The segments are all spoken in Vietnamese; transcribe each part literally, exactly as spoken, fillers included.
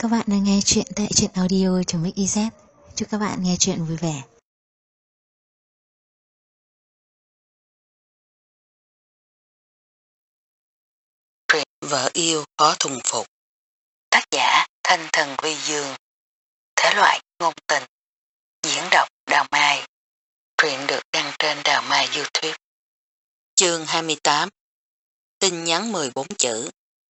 các bạn đang nghe chuyện tại truyện audio.mix.iz. Chúc các bạn nghe chuyện vui vẻ. Truyện Vợ yêu khó thuần phục. Tác giả Thanh Thần Vi Dương. Thể loại ngôn tình. Diễn đọc Đào Mai. Truyện được đăng trên Đào Mai YouTube. Chương hai mươi tám. Tin nhắn mười bốn chữ.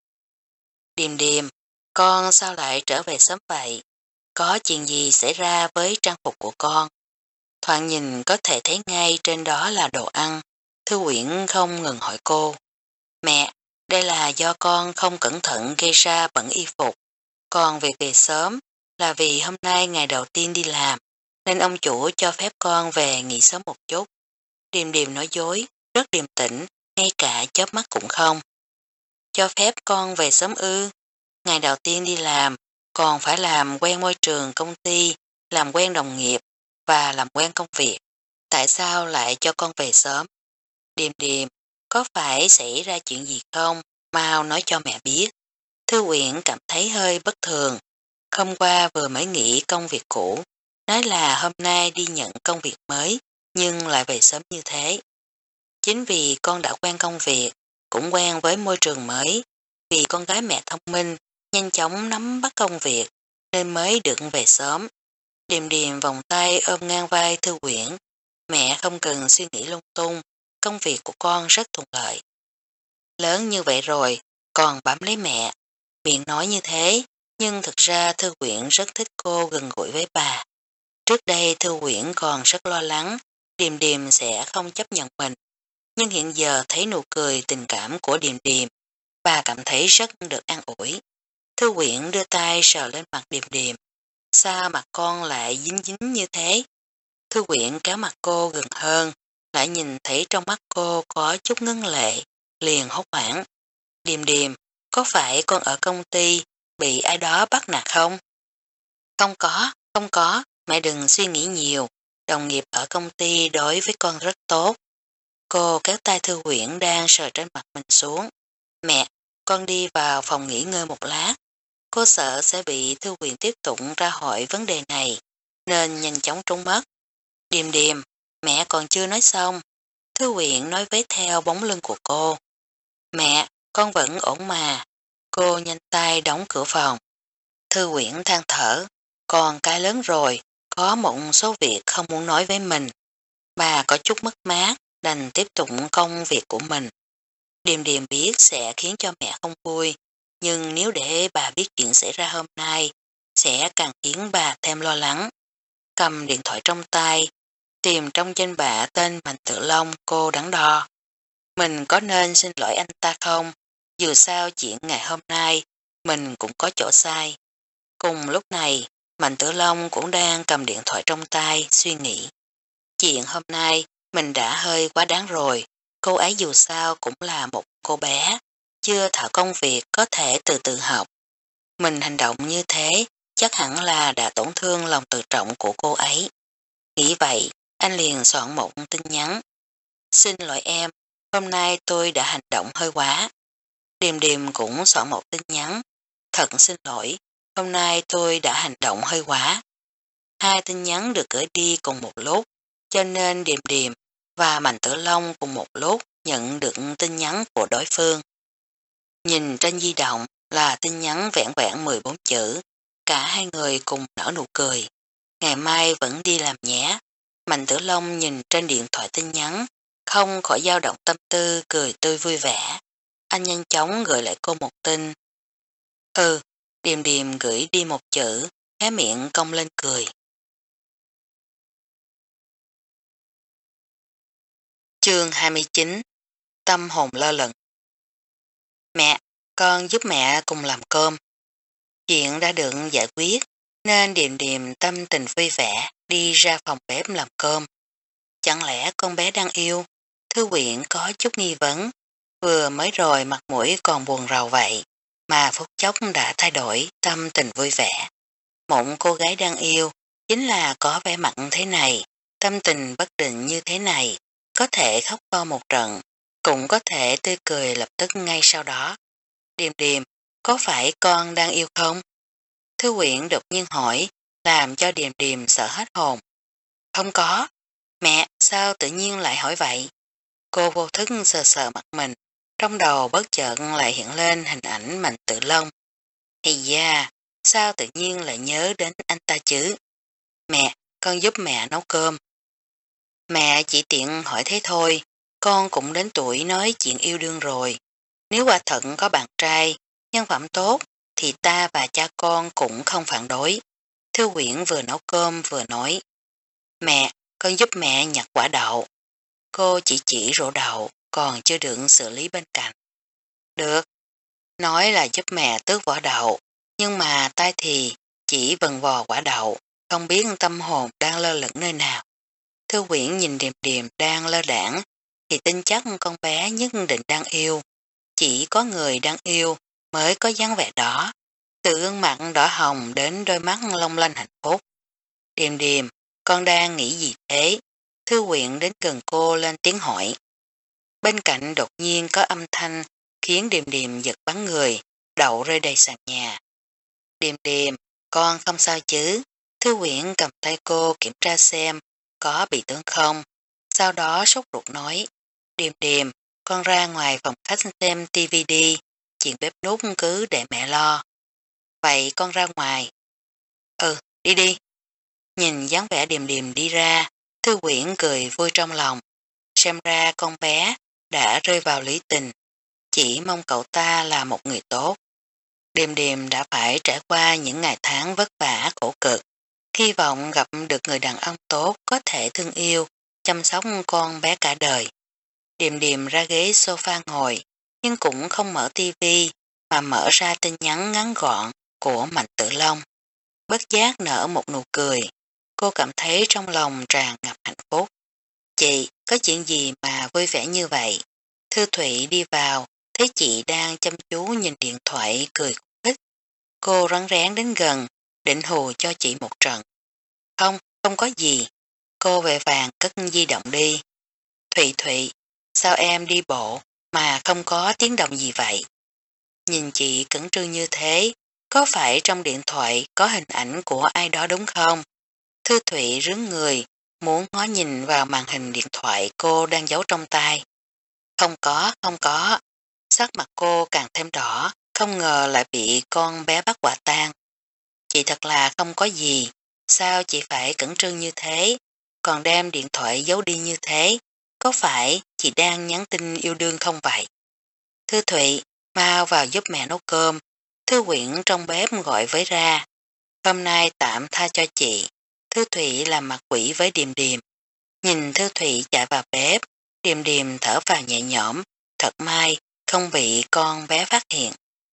Điềm điềm, con sao lại trở về sớm vậy? Có chuyện gì xảy ra với trang phục của con? Thoạt nhìn có thể thấy ngay trên đó là đồ ăn. Thư Uyển không ngừng hỏi cô. Mẹ, đây là do con không cẩn thận gây ra bẩn y phục. Còn việc về sớm là vì hôm nay ngày đầu tiên đi làm, nên ông chủ cho phép con về nghỉ sớm một chút. Điềm điềm nói dối, rất điềm tĩnh, ngay cả chớp mắt cũng không. Cho phép con về sớm ư? Ngày đầu tiên đi làm, còn phải làm quen môi trường công ty, làm quen đồng nghiệp và làm quen công việc. Tại sao lại cho con về sớm? Điềm điềm, có phải xảy ra chuyện gì không? Mau nói cho mẹ biết. Thư Uyển cảm thấy hơi bất thường. Hôm qua vừa mới nghỉ công việc cũ, nói là hôm nay đi nhận công việc mới, nhưng lại về sớm như thế. Chính vì con đã quen công việc, cũng quen với môi trường mới, vì con gái mẹ thông minh, nhanh chóng nắm bắt công việc, nên mới được về sớm. Điềm điềm vòng tay ôm ngang vai Thư Uyển. Mẹ không cần suy nghĩ lung tung, công việc của con rất thuận lợi. Lớn như vậy rồi, còn bám lấy mẹ. Miệng nói như thế, nhưng thực ra Thư Uyển rất thích cô gần gũi với bà. Trước đây Thư Uyển còn rất lo lắng, Điềm Điềm sẽ không chấp nhận mình. Nhưng hiện giờ thấy nụ cười tình cảm của Điềm Điềm, bà cảm thấy rất được an ủi. Thư Uyển đưa tay sờ lên mặt Điềm Điềm. Sao mặt con lại dính dính như thế? Thư Uyển kéo mặt cô gần hơn, lại nhìn thấy trong mắt cô có chút ngưng lệ, liền hốt hoảng. Điềm Điềm, có phải con ở công ty bị ai đó bắt nạt không? Không có, không có, mẹ đừng suy nghĩ nhiều, đồng nghiệp ở công ty đối với con rất tốt. Cô kéo tay Thư Uyển đang sờ trên mặt mình xuống. Mẹ, con đi vào phòng nghỉ ngơi một lát. Cô sợ sẽ bị Thư Uyển tiếp tục ra hỏi vấn đề này, nên nhanh chóng trốn mất. Điềm điềm, mẹ còn chưa nói xong. Thư Uyển nói với theo bóng lưng của cô. Mẹ, con vẫn ổn mà. Cô nhanh tay đóng cửa phòng. Thư Uyển than thở. Con cái lớn rồi, có một số việc không muốn nói với mình. Bà có chút mất mát, đành tiếp tục công việc của mình. Điềm điềm biết sẽ khiến cho mẹ không vui, nhưng nếu để bà biết chuyện xảy ra hôm nay, sẽ càng khiến bà thêm lo lắng. Cầm điện thoại trong tay, tìm trong danh bạ tên Mạnh Tử Long, cô đắn đo. Mình có nên xin lỗi anh ta không? Dù sao chuyện ngày hôm nay, mình cũng có chỗ sai. Cùng lúc này, Mạnh Tử Long cũng đang cầm điện thoại trong tay, suy nghĩ. Chuyện hôm nay, mình đã hơi quá đáng rồi. Cô ấy dù sao cũng là một cô bé, chưa thạo công việc có thể từ từ học. Mình hành động như thế, chắc hẳn là đã tổn thương lòng tự trọng của cô ấy. Nghĩ vậy, anh liền soạn một tin nhắn. Xin lỗi em, hôm nay tôi đã hành động hơi quá. Điềm điềm cũng soạn một tin nhắn. Thật xin lỗi, hôm nay tôi đã hành động hơi quá. Hai tin nhắn được gửi đi cùng một lúc, cho nên điềm điềm và Mạnh Tử Long cùng một lúc nhận được tin nhắn của đối phương. Nhìn trên di động là tin nhắn vẹn vẹn mười bốn chữ, cả hai người cùng nở nụ cười. Ngày mai vẫn đi làm nhé. Mạnh Tử Long nhìn trên điện thoại tin nhắn, không khỏi dao động tâm tư, cười tươi vui vẻ. Anh nhanh chóng gửi lại cô một tin. Ừ, điềm điềm gửi đi một chữ, hé miệng cong lên cười. Chương hai mươi chín. Tâm hồn lơ lửng. Mẹ, con giúp mẹ cùng làm cơm. Chuyện đã được giải quyết, nên điềm điềm tâm tình vui vẻ đi ra phòng bếp làm cơm. Chẳng lẽ con bé đang yêu? Thư Uyển có chút nghi vấn, vừa mới rồi mặt mũi còn buồn rầu vậy, mà phút chốc đã thay đổi tâm tình vui vẻ. Mộng cô gái đang yêu, chính là có vẻ mặt thế này, tâm tình bất định như thế này, có thể khóc to một trận, cũng có thể tươi cười lập tức ngay sau đó. Điềm điềm, có phải con đang yêu không? Thư Quyển đột nhiên hỏi, làm cho Điềm Điềm sợ hết hồn. Không có. Mẹ, sao tự nhiên lại hỏi vậy? Cô vô thức sờ sờ mặt mình, trong đầu bất chợt lại hiện lên hình ảnh Mạnh Tử Long. Ây da, sao tự nhiên lại nhớ đến anh ta chứ? Mẹ, con giúp mẹ nấu cơm. Mẹ chỉ tiện hỏi thế thôi, con cũng đến tuổi nói chuyện yêu đương rồi. Nếu quả thật có bạn trai, nhân phẩm tốt, thì ta và cha con cũng không phản đối. Thư Quyển vừa nấu cơm vừa nói. Mẹ, con giúp mẹ nhặt quả đậu. Cô chỉ chỉ rổ đậu, còn chưa được xử lý bên cạnh. Được, nói là giúp mẹ tước vỏ đậu, nhưng mà tay thì chỉ vần vò quả đậu, không biết tâm hồn đang lơ lửng nơi nào. Thư Quyển nhìn Điềm Điềm đang lơ đảng, thì tin chắc con bé nhất định đang yêu. Chỉ có người đang yêu mới có dáng vẻ đó, từ gương mặt đỏ hồng đến đôi mắt long lanh hạnh phúc. Điềm Điềm, con đang nghĩ gì thế? Thư Quyển đến gần cô lên tiếng hỏi. Bên cạnh đột nhiên có âm thanh khiến Điềm Điềm giật bắn người, đậu rơi đầy sàn nhà. Điềm Điềm, con không sao chứ? Thư Quyển cầm tay cô kiểm tra xem có bị thương không. Sau đó sốt ruột nói. Điềm Điềm, con ra ngoài phòng khách xem tivi đi, chuyện bếp nút cứ để mẹ lo. Vậy con ra ngoài. Ừ, đi đi. Nhìn dáng vẻ Điềm Điềm đi ra, Thư Quyển cười vui trong lòng. Xem ra con bé đã rơi vào lý tình, chỉ mong cậu ta là một người tốt. Điềm Điềm đã phải trải qua những ngày tháng vất vả khổ cực, hy vọng gặp được người đàn ông tốt có thể thương yêu, chăm sóc con bé cả đời. Điềm Điềm ra ghế sofa ngồi, nhưng cũng không mở tivi mà mở ra tin nhắn ngắn gọn của Mạnh Tử Long. Bất giác nở một nụ cười, cô cảm thấy trong lòng tràn ngập hạnh phúc. Chị, có chuyện gì mà vui vẻ như vậy? Thư Thụy đi vào, thấy chị đang chăm chú nhìn điện thoại cười khúc khích. Cô rắn rén đến gần, định hù cho chị một trận. Không, không có gì. Cô về vàng cất di động đi. Thụy Thụy, sao em đi bộ mà không có tiếng động gì vậy? Nhìn chị cẩn trương như thế, có phải trong điện thoại có hình ảnh của ai đó đúng không? Thư Thụy rướn người, muốn ngó nhìn vào màn hình điện thoại cô đang giấu trong tay. Không có, không có. Sắc mặt cô càng thêm đỏ, không ngờ lại bị con bé bắt quả tang. Chị thật là không có gì, sao chị phải cẩn trương như thế, còn đem điện thoại giấu đi như thế, có phải chị đang nhắn tin yêu đương không vậy? Thư Thụy, mau vào giúp mẹ nấu cơm. Thư Quyển trong bếp gọi với ra. Hôm nay tạm tha cho chị. Thư Thụy làm mặt quỷ với Điềm Điềm. Nhìn Thư Thụy chạy vào bếp, Điềm Điềm thở vào nhẹ nhõm, thật may không bị con bé phát hiện.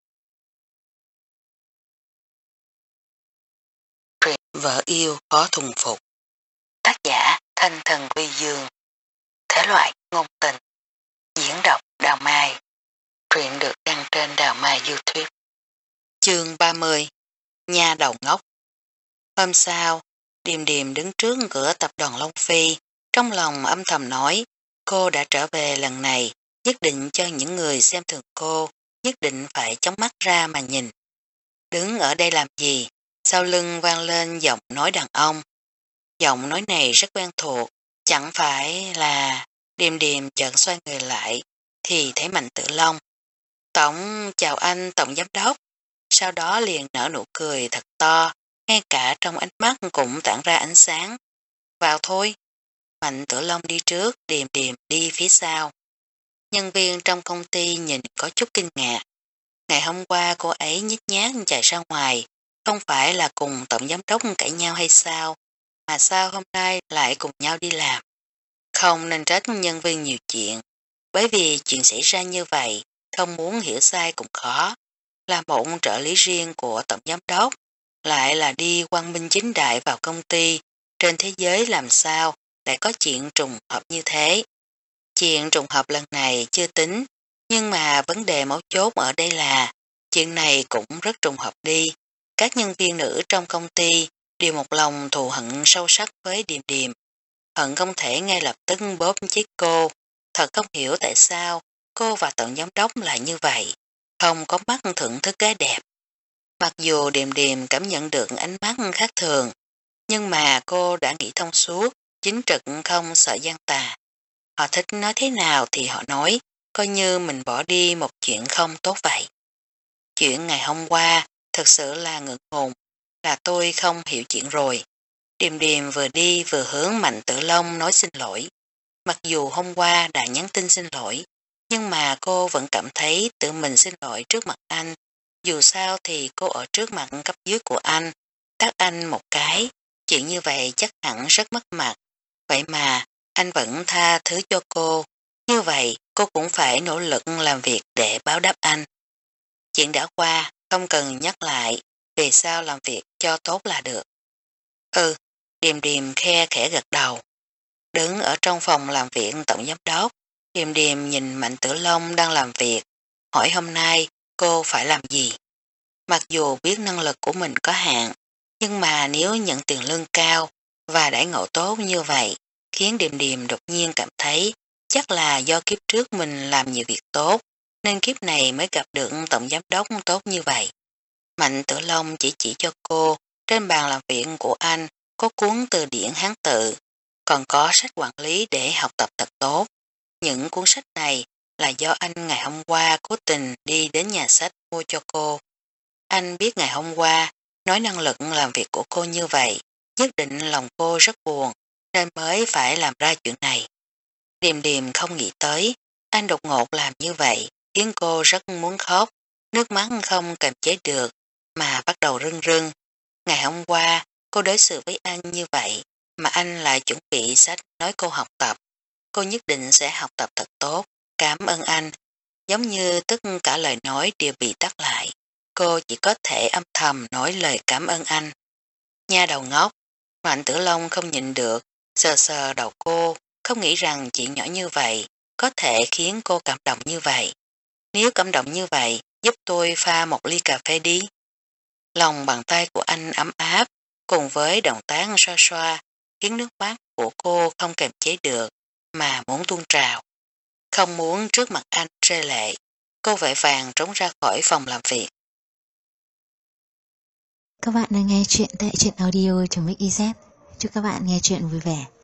Truyện Vợ yêu khó thuần phục. Tác giả Thanh Thần Quy Dương. Thể loại ngôn tình. Diễn đọc Đào Mai. Truyện được đăng trên Đào Mai YouTube. Chương ba mươi. Nhà đầu ngốc. Hôm sau, Điềm Điềm đứng trước cửa tập đoàn Long Phi, trong lòng âm thầm nói, cô đã trở về lần này, nhất định cho những người xem thường cô, nhất định phải chống mắt ra mà nhìn. Đứng ở đây làm gì? Sau lưng vang lên giọng nói đàn ông. Giọng nói này rất quen thuộc, chẳng phải là Điềm Điềm chợt xoay người lại, thì thấy Mạnh Tử Long. Tổng chào anh Tổng Giám Đốc, sau đó liền nở nụ cười thật to, ngay cả trong ánh mắt cũng tản ra ánh sáng. Vào thôi. Mạnh Tử Long đi trước, Điềm Điềm đi phía sau. Nhân viên trong công ty nhìn có chút kinh ngạc. Ngày hôm qua cô ấy nhích nhác chạy ra ngoài, không phải là cùng tổng giám đốc cãi nhau hay sao, mà sao hôm nay lại cùng nhau đi làm. Không nên trách nhân viên nhiều chuyện, bởi vì chuyện xảy ra như vậy, không muốn hiểu sai cũng khó. Là một trợ lý riêng của tổng giám đốc, lại là đi quang minh chính đại vào công ty, trên thế giới làm sao lại có chuyện trùng hợp như thế. Chuyện trùng hợp lần này chưa tính, nhưng mà vấn đề mấu chốt ở đây là chuyện này cũng rất trùng hợp đi. Các nhân viên nữ trong công ty đều một lòng thù hận sâu sắc với Điềm Điềm. Hận không thể ngay lập tức bóp chết cô. Thật không hiểu tại sao cô và tổng giám đốc lại như vậy. Không có mắt thưởng thức gái đẹp. Mặc dù Điềm Điềm cảm nhận được ánh mắt khác thường, nhưng mà cô đã nghĩ thông suốt, chính trực không sợ gian tà. Họ thích nói thế nào thì họ nói, coi như mình bỏ đi một chuyện không tốt vậy. Chuyện ngày hôm qua thật sự là ngượng ngùng, là tôi không hiểu chuyện rồi. Điềm Điềm vừa đi vừa hướng Mạnh Tử Long nói xin lỗi. Mặc dù hôm qua đã nhắn tin xin lỗi, nhưng mà cô vẫn cảm thấy tự mình xin lỗi trước mặt anh. Dù sao thì cô ở trước mặt cấp dưới của anh, tát anh một cái, chuyện như vậy chắc hẳn rất mất mặt. Vậy mà, anh vẫn tha thứ cho cô. Như vậy, cô cũng phải nỗ lực làm việc để báo đáp anh. Chuyện đã qua, không cần nhắc lại, về sau làm việc cho tốt là được. Ừ, Điềm Điềm khe khẽ gật đầu. Đứng ở trong phòng làm việc tổng giám đốc, Điềm Điềm nhìn Mạnh Tử Long đang làm việc, hỏi hôm nay cô phải làm gì. Mặc dù biết năng lực của mình có hạn, nhưng mà nếu nhận tiền lương cao và đãi ngộ tốt như vậy, khiến Điềm Điềm đột nhiên cảm thấy chắc là do kiếp trước mình làm nhiều việc tốt, nên kiếp này mới gặp được tổng giám đốc tốt như vậy. Mạnh Tử Long chỉ chỉ cho cô, trên bàn làm việc của anh có cuốn từ điển Hán tự, còn có sách quản lý để học tập thật tốt. Những cuốn sách này là do anh ngày hôm qua cố tình đi đến nhà sách mua cho cô. Anh biết ngày hôm qua nói năng lực làm việc của cô như vậy, nhất định lòng cô rất buồn, nên mới phải làm ra chuyện này. Điềm Điềm không nghĩ tới, anh đột ngột làm như vậy, khiến cô rất muốn khóc, nước mắt không kềm chế được, mà bắt đầu rưng rưng. Ngày hôm qua, cô đối xử với anh như vậy, mà anh lại chuẩn bị sách nói cô học tập. Cô nhất định sẽ học tập thật tốt, cảm ơn anh. Giống như tất cả lời nói đều bị tắt lại. Cô chỉ có thể âm thầm nói lời cảm ơn anh. Nha đầu ngốc, Mạnh Tử Long không nhìn được, sờ sờ đầu cô, không nghĩ rằng chuyện nhỏ như vậy có thể khiến cô cảm động như vậy. Nếu cảm động như vậy, giúp tôi pha một ly cà phê đi. Lòng bàn tay của anh ấm áp, cùng với động tác xoa xoa, khiến nước mắt của cô không kềm chế được, mà muốn tuôn trào. Không muốn trước mặt anh rơi lệ, cô vội vàng trốn ra khỏi phòng làm việc. Các bạn đang nghe chuyện tại truyện audio.mixyz. Chúc các bạn nghe chuyện vui vẻ.